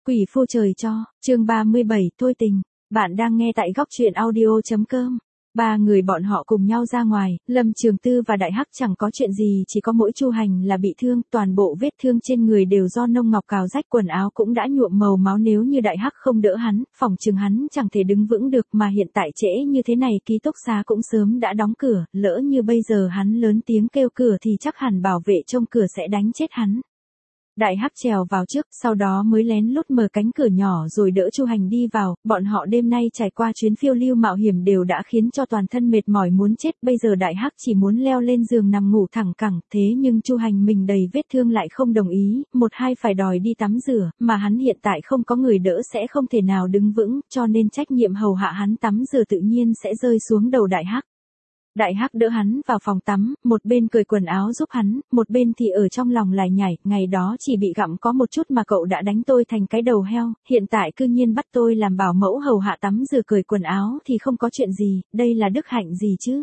Quỷ phu trời cho, chương 37, thôi tình. Bạn đang nghe tại góc truyện audio.com. Ba người bọn họ cùng nhau ra ngoài, Lâm Trường Tư và Đại Hắc chẳng có chuyện gì, chỉ có mỗi Chu Hành là bị thương, toàn bộ vết thương trên người đều do nông ngọc cào rách, quần áo cũng đã nhuộm màu máu, nếu như Đại Hắc không đỡ hắn, phỏng chừng hắn chẳng thể đứng vững được, mà hiện tại trễ như thế này ký túc xá cũng sớm đã đóng cửa, lỡ như bây giờ hắn lớn tiếng kêu cửa thì chắc hẳn bảo vệ trông cửa sẽ đánh chết hắn. Đại Hắc trèo vào trước, sau đó mới lén lút mở cánh cửa nhỏ rồi đỡ Chu Hành đi vào, bọn họ đêm nay trải qua chuyến phiêu lưu mạo hiểm đều đã khiến cho toàn thân mệt mỏi muốn chết, bây giờ Đại Hắc chỉ muốn leo lên giường nằm ngủ thẳng cẳng, thế nhưng Chu Hành mình đầy vết thương lại không đồng ý, một hai phải đòi đi tắm rửa, mà hắn hiện tại không có người đỡ sẽ không thể nào đứng vững, cho nên trách nhiệm hầu hạ hắn tắm rửa tự nhiên sẽ rơi xuống đầu Đại Hắc. Đại Hắc đỡ hắn vào phòng tắm, một bên cởi quần áo giúp hắn, một bên thì ở trong lòng lải nhải, ngày đó chỉ bị gặm có một chút mà cậu đã đánh tôi thành cái đầu heo, hiện tại cư nhiên bắt tôi làm bảo mẫu hầu hạ tắm rửa cởi quần áo thì không có chuyện gì, đây là đức hạnh gì chứ?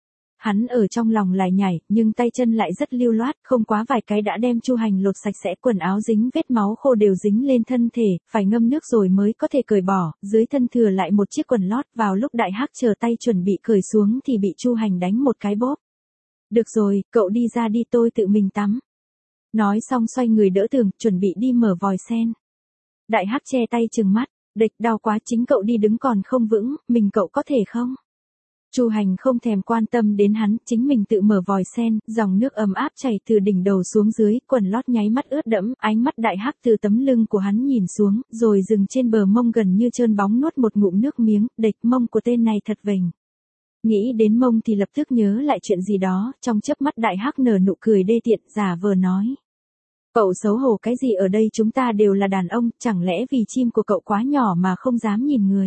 Hắn ở trong lòng lải nhải, nhưng tay chân lại rất lưu loát, không quá vài cái đã đem Chu Hành lột sạch sẽ, quần áo dính vết máu khô đều dính lên thân thể, phải ngâm nước rồi mới có thể cởi bỏ, dưới thân thừa lại một chiếc quần lót, vào lúc Đại Hắc chờ tay chuẩn bị cởi xuống thì bị Chu Hành đánh một cái bóp. Được rồi, cậu đi ra đi, tôi tự mình tắm. Nói xong xoay người đỡ tường, chuẩn bị đi mở vòi sen. Đại Hắc che tay trừng mắt, địch đau quá, chính cậu đi đứng còn không vững, mình cậu có thể không? Chu Hành không thèm quan tâm đến hắn, chính mình tự mở vòi sen, dòng nước ấm áp chảy từ đỉnh đầu xuống dưới, quần lót nháy mắt ướt đẫm, ánh mắt Đại Hắc từ tấm lưng của hắn nhìn xuống, rồi dừng trên bờ mông gần như trơn bóng, nuốt một ngụm nước miếng, địch mông của tên này thật vềnh. Nghĩ đến mông thì lập tức nhớ lại chuyện gì đó, trong chớp mắt Đại Hắc nở nụ cười đê tiện, giả vờ nói. Cậu xấu hổ cái gì, ở đây chúng ta đều là đàn ông, chẳng lẽ vì chim của cậu quá nhỏ mà không dám nhìn người.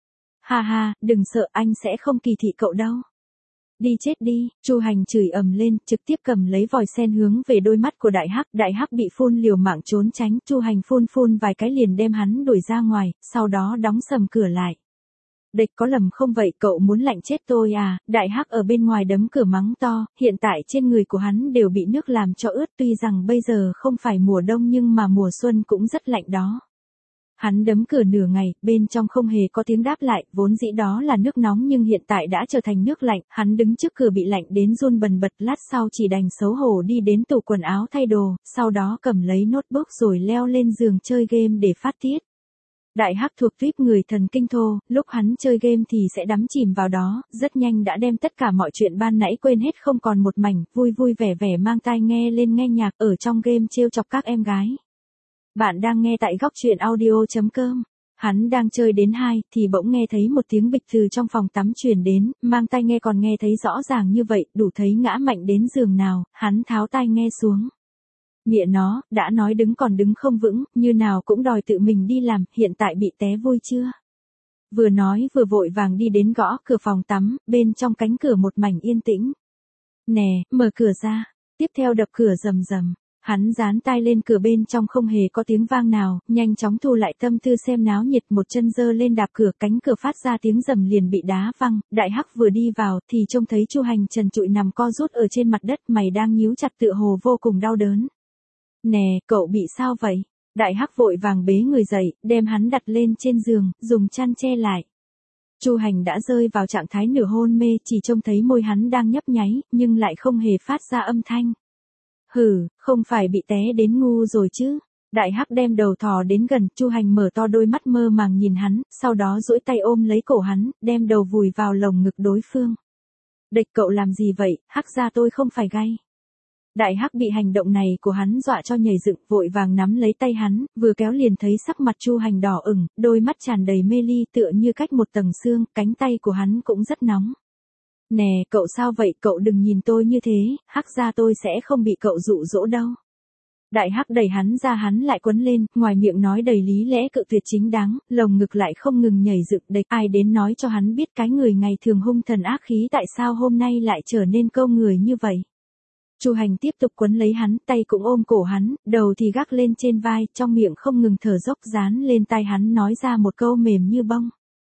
Ha ha, đừng sợ, anh sẽ không kỳ thị cậu đâu. Đi chết đi, Chu Hành chửi ầm lên, trực tiếp cầm lấy vòi sen hướng về đôi mắt của Đại Hắc bị phun liều mạng trốn tránh, Chu Hành phun vài cái liền đem hắn đuổi ra ngoài, sau đó đóng sầm cửa lại. Địch có lầm không vậy, cậu muốn lạnh chết tôi à? Đại Hắc ở bên ngoài đấm cửa mắng to, hiện tại trên người của hắn đều bị nước làm cho ướt, tuy rằng bây giờ không phải mùa đông nhưng mà mùa xuân cũng rất lạnh đó. Hắn đấm cửa nửa ngày, bên trong không hề có tiếng đáp lại, vốn dĩ đó là nước nóng nhưng hiện tại đã trở thành nước lạnh, hắn đứng trước cửa bị lạnh đến run bần bật, lát sau chỉ đành xấu hổ đi đến tủ quần áo thay đồ, sau đó cầm lấy notebook rồi leo lên giường chơi game để phát tiết. Đại Hắc thuộc tuýp người thần kinh thô, lúc hắn chơi game thì sẽ đắm chìm vào đó, rất nhanh đã đem tất cả mọi chuyện ban nãy quên hết không còn một mảnh, vui vẻ mang tai nghe lên nghe nhạc ở trong game trêu chọc các em gái. Bạn đang nghe tại góc truyện audio.com. Hắn đang chơi đến 2 thì bỗng nghe thấy một tiếng bịch từ trong phòng tắm truyền đến, mang tai nghe còn nghe thấy rõ ràng như vậy, đủ thấy ngã mạnh đến giường nào, hắn tháo tai nghe xuống. Mẹ nó, đã nói đứng còn đứng không vững, như nào cũng đòi tự mình đi làm, hiện tại bị té vui chưa? Vừa nói vừa vội vàng đi đến gõ cửa phòng tắm, bên trong cánh cửa một mảnh yên tĩnh. Nè, mở cửa ra, tiếp theo đập cửa rầm rầm. Hắn dán tai lên cửa, bên trong không hề có tiếng vang nào, nhanh chóng thu lại tâm tư xem náo nhiệt, một chân giơ lên đạp cửa, cánh cửa phát ra tiếng rầm liền bị đá văng, Đại Hắc vừa đi vào thì trông thấy Chu Hành trần trụi nằm co rút ở trên mặt đất, mày đang nhíu chặt tựa hồ vô cùng đau đớn. Nè, cậu bị sao vậy? Đại Hắc vội vàng bế người dậy, đem hắn đặt lên trên giường, dùng chăn che lại. Chu Hành đã rơi vào trạng thái nửa hôn mê, chỉ trông thấy môi hắn đang nhấp nháy, nhưng lại không hề phát ra âm thanh. Hừ, không phải bị té đến ngu rồi chứ? Đại Hắc đem đầu thò đến gần, Chu Hành mở to đôi mắt mơ màng nhìn hắn, sau đó duỗi tay ôm lấy cổ hắn, đem đầu vùi vào lồng ngực đối phương. Địch, cậu làm gì vậy? Hắc ra tôi không phải gay. Đại Hắc bị hành động này của hắn dọa cho nhảy dựng, vội vàng nắm lấy tay hắn, vừa kéo liền thấy sắc mặt Chu Hành đỏ ửng, đôi mắt tràn đầy mê ly tựa như cách một tầng xương, cánh tay của hắn cũng rất nóng. Nè, cậu sao vậy, cậu đừng nhìn tôi như thế, Hắc ra tôi sẽ không bị cậu dụ dỗ đâu. Đại Hắc đẩy hắn ra, hắn lại quấn lên, ngoài miệng nói đầy lý lẽ cự tuyệt chính đáng, lồng ngực lại không ngừng nhảy dựng, địch ai đến nói cho hắn biết cái người ngày thường hung thần ác khí tại sao hôm nay lại trở nên câu người như vậy. Chu Hành tiếp tục quấn lấy hắn, tay cũng ôm cổ hắn, đầu thì gác lên trên vai, trong miệng không ngừng thở dốc, dán lên tai hắn nói ra một câu mềm như bông.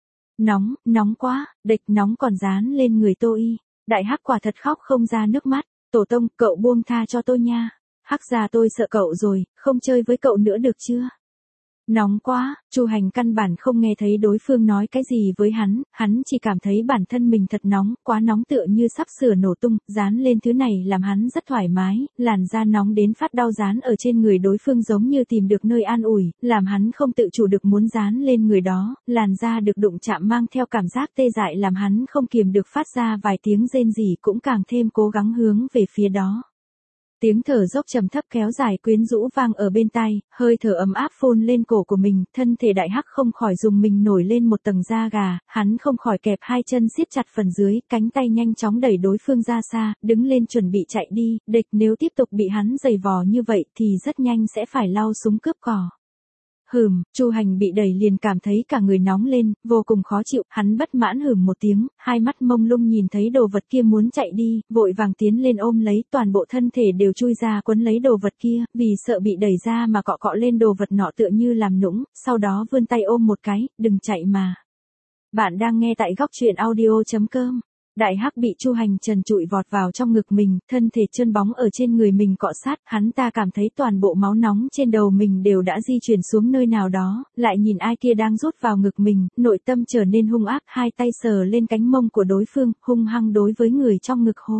Nóng quá, địch nóng còn dán lên người tôi. Đại Hắc quả thật khóc không ra nước mắt, tổ tông, cậu buông tha cho tôi nha. Hắc ra tôi sợ cậu rồi, không chơi với cậu nữa được chưa? Nóng quá, Chu Hành căn bản không nghe thấy đối phương nói cái gì với hắn chỉ cảm thấy bản thân mình thật nóng, quá nóng tựa như sắp sửa nổ tung, dán lên thứ này làm hắn rất thoải mái, làn da nóng đến phát đau dán ở trên người đối phương giống như tìm được nơi an ủi, làm hắn không tự chủ được muốn dán lên người đó, làn da được đụng chạm mang theo cảm giác tê dại làm hắn không kiềm được phát ra vài tiếng rên rỉ cũng càng thêm cố gắng hướng về phía đó. Tiếng thở dốc trầm thấp kéo dài quyến rũ vang ở bên tai, hơi thở ấm áp phun lên cổ của mình, thân thể đại hắc không khỏi dùng mình nổi lên một tầng da gà, hắn không khỏi kẹp hai chân siết chặt phần dưới, cánh tay nhanh chóng đẩy đối phương ra xa, đứng lên chuẩn bị chạy đi, địch nếu tiếp tục bị hắn giày vò như vậy thì rất nhanh sẽ phải lao súng cướp cò. Chu Hành bị đẩy liền cảm thấy cả người nóng lên, vô cùng khó chịu, hắn bất mãn một tiếng, hai mắt mông lung nhìn thấy đồ vật kia muốn chạy đi, vội vàng tiến lên ôm lấy, toàn bộ thân thể đều chui ra quấn lấy đồ vật kia, vì sợ bị đẩy ra mà cọ cọ lên đồ vật nọ tựa như làm nũng, sau đó vươn tay ôm một cái, đừng chạy mà. Bạn đang nghe tại góc truyện audio.com. Đại hắc bị Chu Hành trần trụi vọt vào trong ngực mình, thân thể trơn bóng ở trên người mình cọ sát, hắn ta cảm thấy toàn bộ máu nóng trên đầu mình đều đã di chuyển xuống nơi nào đó, lại nhìn ai kia đang rút vào ngực mình, nội tâm trở nên hung ác, hai tay sờ lên cánh mông của đối phương, hung hăng đối với người trong ngực hô.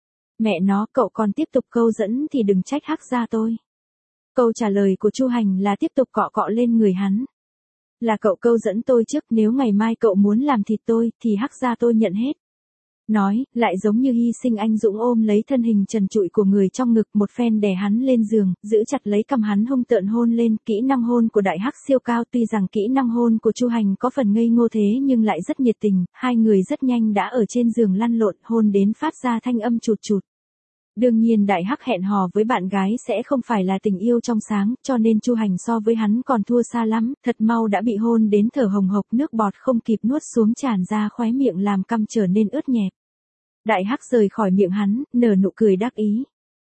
Mẹ nó, cậu còn tiếp tục câu dẫn thì đừng trách hắc gia tôi. Câu trả lời của Chu Hành là tiếp tục cọ cọ lên người hắn. Là cậu câu dẫn tôi trước, nếu ngày mai cậu muốn làm thịt tôi, thì hắc gia tôi nhận hết. Nói, lại giống như hy sinh anh dũng ôm lấy thân hình trần trụi của người trong ngực một phen đè hắn lên giường, giữ chặt lấy cằm hắn hung tợn hôn lên, kỹ năng hôn của đại hắc siêu cao tuy rằng kỹ năng hôn của Chu Hành có phần ngây ngô thế nhưng lại rất nhiệt tình, hai người rất nhanh đã ở trên giường lăn lộn hôn đến phát ra thanh âm chụt chụt. Đương nhiên đại hắc hẹn hò với bạn gái sẽ không phải là tình yêu trong sáng, cho nên Chu Hành so với hắn còn thua xa lắm, thật mau đã bị hôn đến thở hồng hộc nước bọt không kịp nuốt xuống tràn ra khóe miệng làm cằm trở nên ướt nhẹp. Đại hắc rời khỏi miệng hắn, nở nụ cười đắc ý.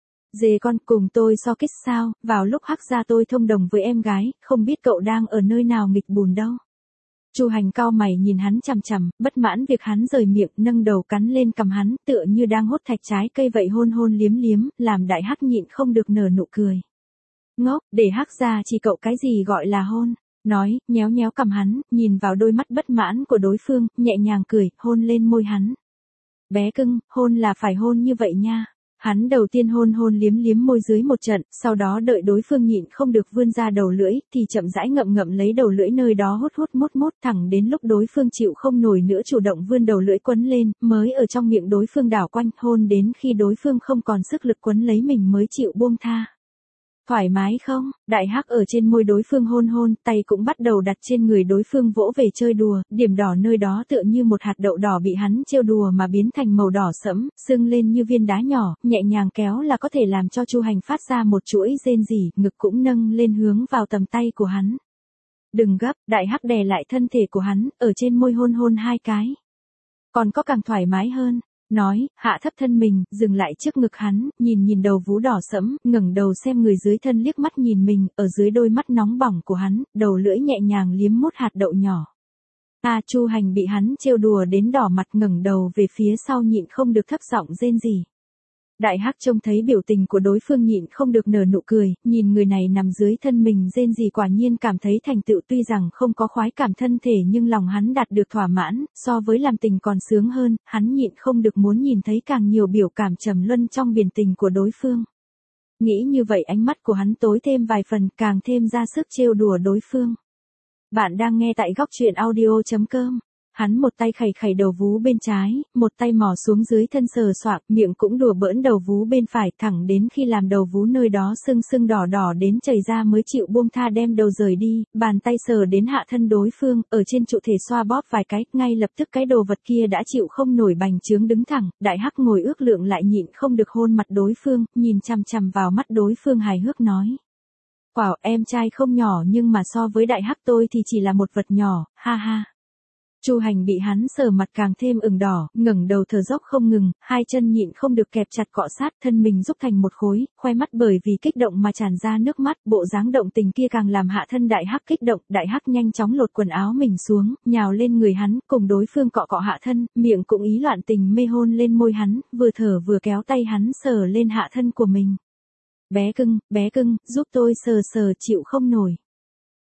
Dê con cùng tôi so kích sao, vào lúc hắc gia tôi thông đồng với em gái, không biết cậu đang ở nơi nào nghịch bùn đâu. Chu Hành cau mày nhìn hắn chằm chằm, bất mãn việc hắn rời miệng, nâng đầu cắn lên cằm hắn, tựa như đang hốt thạch trái cây vậy hôn hôn liếm liếm, làm đại hắc nhịn không được nở nụ cười. Ngốc, để hắc gia chỉ cậu cái gì gọi là hôn. Nói, nhéo nhéo cằm hắn, nhìn vào đôi mắt bất mãn của đối phương, nhẹ nhàng cười, hôn lên môi hắn. Bé cưng, hôn là phải hôn như vậy nha. Hắn đầu tiên hôn liếm liếm môi dưới một trận, sau đó đợi đối phương nhịn không được vươn ra đầu lưỡi, thì chậm rãi ngậm ngậm lấy đầu lưỡi nơi đó hút mút thẳng đến lúc đối phương chịu không nổi nữa chủ động vươn đầu lưỡi quấn lên, mới ở trong miệng đối phương đảo quanh, hôn đến khi đối phương không còn sức lực quấn lấy mình mới chịu buông tha. Thoải mái không? Đại hắc ở trên môi đối phương hôn, tay cũng bắt đầu đặt trên người đối phương vỗ về chơi đùa, điểm đỏ nơi đó tựa như một hạt đậu đỏ bị hắn trêu đùa mà biến thành màu đỏ sẫm, sưng lên như viên đá nhỏ, nhẹ nhàng kéo là có thể làm cho Chu Hành phát ra một chuỗi rên rỉ, ngực cũng nâng lên hướng vào tầm tay của hắn. Đừng gấp, đại hắc đè lại thân thể của hắn, ở trên môi hôn hai cái. Còn có càng thoải mái hơn. Nói, hạ thấp thân mình, dừng lại trước ngực hắn, nhìn đầu vú đỏ sẫm, ngẩng đầu xem người dưới thân liếc mắt nhìn mình, ở dưới đôi mắt nóng bỏng của hắn, đầu lưỡi nhẹ nhàng liếm mút hạt đậu nhỏ. Chu Hành bị hắn trêu đùa đến đỏ mặt ngẩng đầu về phía sau nhịn không được thấp giọng rên rỉ. Đại hắc trông thấy biểu tình của đối phương nhịn không được nở nụ cười, nhìn người này nằm dưới thân mình rên rỉ quả nhiên cảm thấy thành tựu tuy rằng không có khoái cảm thân thể nhưng lòng hắn đạt được thỏa mãn, so với làm tình còn sướng hơn, hắn nhịn không được muốn nhìn thấy càng nhiều biểu cảm trầm luân trong biển tình của đối phương. Nghĩ như vậy ánh mắt của hắn tối thêm vài phần càng thêm ra sức trêu đùa đối phương. Bạn đang nghe tại góc truyện audio.com. Hắn một tay khẩy đầu vú bên trái, một tay mò xuống dưới thân sờ soạng, miệng cũng đùa bỡn đầu vú bên phải thẳng đến khi làm đầu vú nơi đó sưng đỏ đỏ đến chảy ra mới chịu buông tha đem đầu rời đi, bàn tay sờ đến hạ thân đối phương, ở trên trụ thể xoa bóp vài cái, ngay lập tức cái đồ vật kia đã chịu không nổi bành trướng đứng thẳng, đại hắc ngồi ước lượng lại nhịn không được hôn mặt đối phương, nhìn chằm chằm vào mắt đối phương hài hước nói. Wow, em trai không nhỏ nhưng mà so với đại hắc tôi thì chỉ là một vật nhỏ, ha ha. Chu Hành bị hắn sờ mặt càng thêm ửng đỏ, ngẩng đầu thở dốc không ngừng, hai chân nhịn không được kẹp chặt cọ sát, thân mình rúc thành một khối, khoe mắt bởi vì kích động mà tràn ra nước mắt, bộ dáng động tình kia càng làm hạ thân đại hắc kích động, đại hắc nhanh chóng lột quần áo mình xuống, nhào lên người hắn, cùng đối phương cọ cọ hạ thân, miệng cũng ý loạn tình mê hôn lên môi hắn, vừa thở vừa kéo tay hắn sờ lên hạ thân của mình. Bé cưng, giúp tôi sờ chịu không nổi.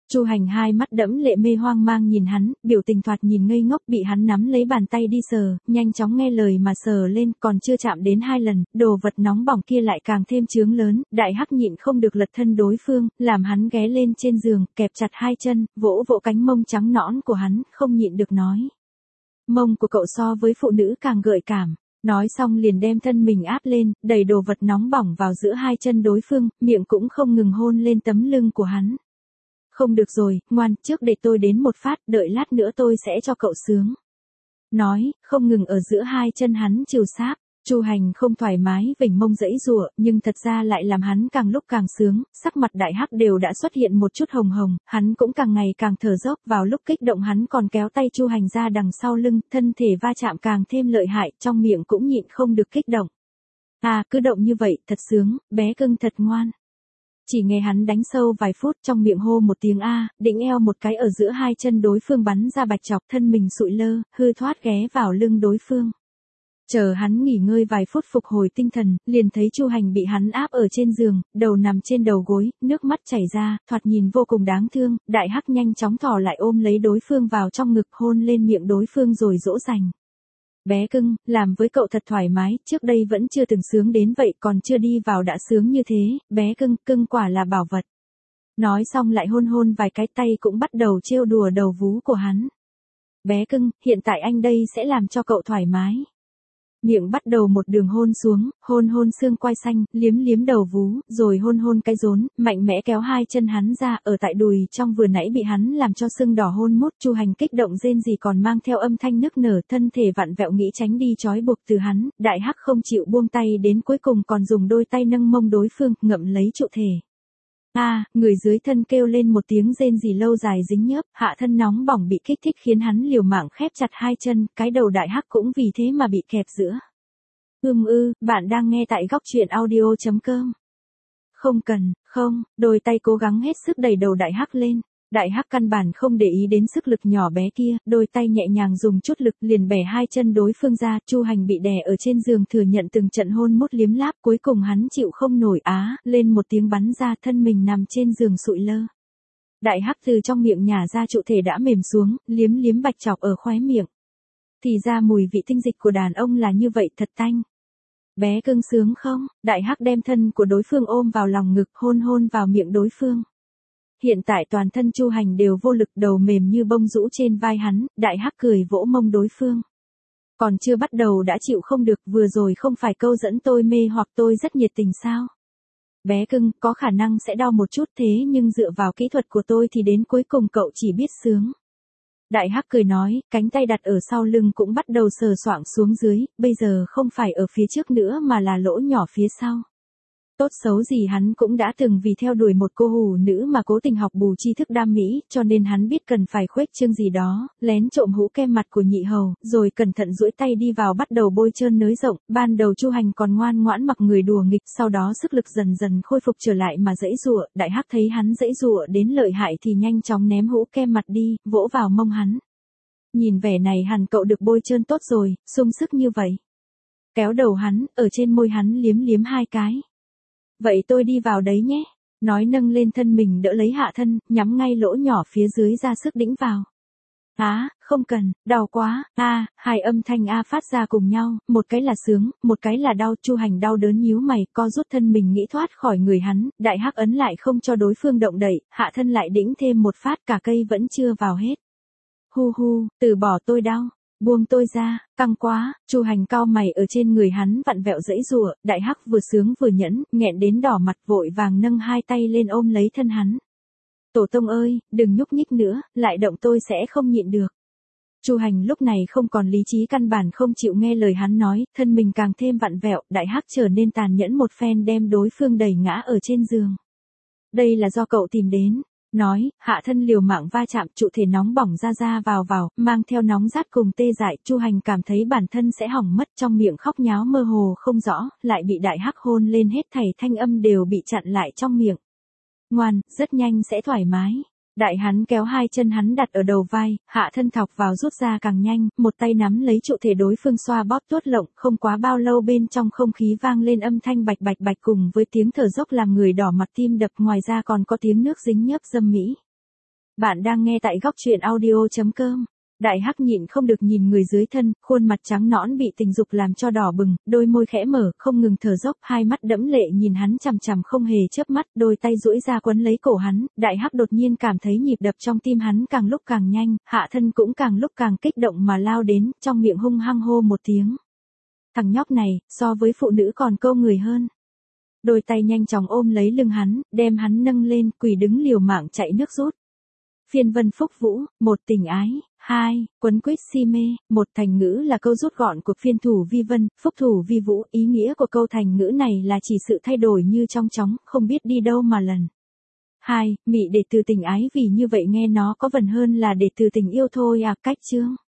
Chu Hành hai mắt đẫm lệ mê hoang mang nhìn hắn, biểu tình thoạt nhìn ngây ngốc, bị hắn nắm lấy bàn tay đi sờ, nhanh chóng nghe lời mà sờ lên, còn chưa chạm đến 2 lần, đồ vật nóng bỏng kia lại càng thêm chướng lớn, đại hắc nhịn không được lật thân đối phương, làm hắn ghé lên trên giường, kẹp chặt 2 chân, vỗ vỗ cánh mông trắng nõn của hắn, không nhịn được nói. Mông của cậu so với phụ nữ càng gợi cảm. Nói xong liền đem thân mình áp lên, đẩy đồ vật nóng bỏng vào giữa 2 chân đối phương, miệng cũng không ngừng hôn lên tấm lưng của hắn. Không được rồi, ngoan, trước để tôi đến một phát, đợi lát nữa tôi sẽ cho cậu sướng. Nói, không ngừng ở giữa 2 chân hắn trìu sáp. Chu Hành không thoải mái vểnh mông giãy giụa, nhưng thật ra lại làm hắn càng lúc càng sướng, sắc mặt đại hắc đều đã xuất hiện một chút hồng hồng, hắn cũng càng ngày càng thở dốc, vào lúc kích động hắn còn kéo tay Chu Hành ra đằng sau lưng, thân thể va chạm càng thêm lợi hại, trong miệng cũng nhịn không được kích động. À, cứ động như vậy, thật sướng, bé cưng thật ngoan. Chỉ nghe hắn đánh sâu vài phút, trong miệng hô một tiếng a, đĩnh eo một cái ở giữa 2 chân đối phương bắn ra bạch chọc, thân mình sụi lơ, hư thoát ghé vào lưng đối phương. Chờ hắn nghỉ ngơi vài phút phục hồi tinh thần, liền thấy Chu Hành bị hắn áp ở trên giường, đầu nằm trên đầu gối, nước mắt chảy ra, thoạt nhìn vô cùng đáng thương, đại hắc nhanh chóng thò lại ôm lấy đối phương vào trong ngực, hôn lên miệng đối phương rồi dỗ dành. Bé cưng, làm với cậu thật thoải mái, trước đây vẫn chưa từng sướng đến vậy, còn chưa đi vào đã sướng như thế, bé cưng, cưng quả là bảo vật. Nói xong lại hôn hôn vài cái, tay cũng bắt đầu trêu đùa đầu vú của hắn. Bé cưng, hiện tại anh đây sẽ làm cho cậu thoải mái. Miệng bắt đầu một đường hôn xuống, hôn hôn xương quai xanh, liếm liếm đầu vú, rồi hôn hôn cái rốn, mạnh mẽ kéo 2 chân hắn ra, ở tại đùi trong vừa nãy bị hắn làm cho sưng đỏ hôn mút. Chu Hành kích động rên rỉ còn mang theo âm thanh nức nở, thân thể vặn vẹo nghĩ tránh đi trói buộc từ hắn, đại hắc không chịu buông tay, đến cuối cùng còn dùng đôi tay nâng mông đối phương, ngậm lấy trụ thể. A, người dưới thân kêu lên một tiếng rên rỉ lâu dài dính nhớp, hạ thân nóng bỏng bị kích thích khiến hắn liều mạng khép chặt 2 chân, cái đầu đại hắc cũng vì thế mà bị kẹp giữa. Bạn đang nghe tại góc truyện audio.com. Không cần, không, đôi tay cố gắng hết sức đẩy đầu đại hắc lên. Đại hắc căn bản không để ý đến sức lực nhỏ bé kia, đôi tay nhẹ nhàng dùng chút lực liền bẻ 2 chân đối phương ra. Chu Hành bị đè ở trên giường thừa nhận từng trận hôn mút liếm láp, cuối cùng hắn chịu không nổi lên một tiếng bắn ra, thân mình nằm trên giường sụi lơ. Đại hắc từ trong miệng nhả ra trụ thể đã mềm xuống, liếm liếm bạch chọc ở khóe miệng. Thì ra mùi vị tinh dịch của đàn ông là như vậy, thật tanh. Bé cưng sướng không? Đại hắc đem thân của đối phương ôm vào lòng ngực, hôn hôn vào miệng đối phương. Hiện tại toàn thân Chu Hành đều vô lực, đầu mềm như bông rũ trên vai hắn, đại hắc cười vỗ mông đối phương. Còn chưa bắt đầu đã chịu không được, vừa rồi không phải câu dẫn tôi mê hoặc tôi rất nhiệt tình sao? Bé cưng, có khả năng sẽ đau một chút thế nhưng dựa vào kỹ thuật của tôi thì đến cuối cùng cậu chỉ biết sướng. Đại hắc cười nói, cánh tay đặt ở sau lưng cũng bắt đầu sờ soạng xuống dưới, bây giờ không phải ở phía trước nữa mà là lỗ nhỏ phía sau. Tốt xấu gì hắn cũng đã từng vì theo đuổi một cô hủ nữ mà cố tình học bù tri thức đam mỹ, cho nên hắn biết cần phải khuếch trương gì đó, lén trộm hũ kem mặt của nhị hầu, rồi cẩn thận duỗi tay đi vào bắt đầu bôi trơn nới rộng. Ban đầu Chu Hành còn ngoan ngoãn mặc người đùa nghịch, sau đó sức lực dần dần khôi phục trở lại mà giãy giụa. Đại hắc thấy hắn giãy giụa đến lợi hại thì nhanh chóng ném hũ kem mặt đi, vỗ vào mông hắn. Nhìn vẻ này hẳn cậu được bôi trơn tốt rồi, sung sức như vậy. Kéo đầu hắn, ở trên môi hắn liếm liếm 2 cái. Vậy tôi đi vào đấy nhé. Nói nâng lên thân mình đỡ lấy hạ thân, nhắm ngay lỗ nhỏ phía dưới ra sức đĩnh vào. Không cần, đau quá. Hai âm thanh phát ra cùng nhau, một cái là sướng, một cái là đau. Chu Hành đau đớn nhíu mày, co rút thân mình nghĩ thoát khỏi người hắn, đại hắc ấn lại không cho đối phương động đậy, hạ thân lại đĩnh thêm một phát, cả cây vẫn chưa vào hết. Hu, từ bỏ, tôi đau. Buông tôi ra, căng quá. Chu Hành cau mày ở trên người hắn vặn vẹo giãy giụa, đại hắc vừa sướng vừa nhẫn, nghẹn đến đỏ mặt vội vàng nâng 2 tay lên ôm lấy thân hắn. Tổ tông ơi, đừng nhúc nhích nữa, lại động tôi sẽ không nhịn được. Chu Hành lúc này không còn lý trí, căn bản không chịu nghe lời hắn nói, thân mình càng thêm vặn vẹo, đại hắc trở nên tàn nhẫn một phen đem đối phương đẩy ngã ở trên giường. Đây là do cậu tìm đến. Nói, hạ thân liều mạng va chạm, trụ thể nóng bỏng ra vào, mang theo nóng rát cùng tê dại. Chu Hành cảm thấy bản thân sẽ hỏng mất, trong miệng khóc nháo mơ hồ không rõ, lại bị đại hắc hôn lên, hết thảy thanh âm đều bị chặn lại trong miệng. Ngoan, rất nhanh sẽ thoải mái. Đại hắn kéo 2 chân hắn đặt ở đầu vai, hạ thân thọc vào rút ra càng nhanh, một tay nắm lấy trụ thể đối phương xoa bóp tuốt lộng, không quá bao lâu bên trong không khí vang lên âm thanh bạch bạch cùng với tiếng thở dốc làm người đỏ mặt tim đập, ngoài ra còn có tiếng nước dính nhớp dâm mỹ. Bạn đang nghe tại góc truyện audio.com. Đại Hắc nhịn không được nhìn người dưới thân, khuôn mặt trắng nõn bị tình dục làm cho đỏ bừng, đôi môi khẽ mở, không ngừng thở dốc, hai mắt đẫm lệ nhìn hắn chằm chằm không hề chớp mắt, đôi tay duỗi ra quấn lấy cổ hắn. Đại Hắc đột nhiên cảm thấy nhịp đập trong tim hắn càng lúc càng nhanh, hạ thân cũng càng lúc càng kích động mà lao đến, trong miệng hung hăng hô một tiếng. Thằng nhóc này, so với phụ nữ còn câu người hơn. Đôi tay nhanh chóng ôm lấy lưng hắn, đem hắn nâng lên, quỳ đứng liều mạng chạy nước rút. Phiên vân phúc vũ, một tình ái, hai, quấn quýt si mê, một thành ngữ là câu rút gọn của phiên thủ vi vân, phúc thủ vi vũ, ý nghĩa của câu thành ngữ này là chỉ sự thay đổi như trong chóng, không biết đi đâu mà lần. Hai, mị để từ tình ái vì như vậy nghe nó có vần hơn là để từ tình yêu thôi à, cách chương.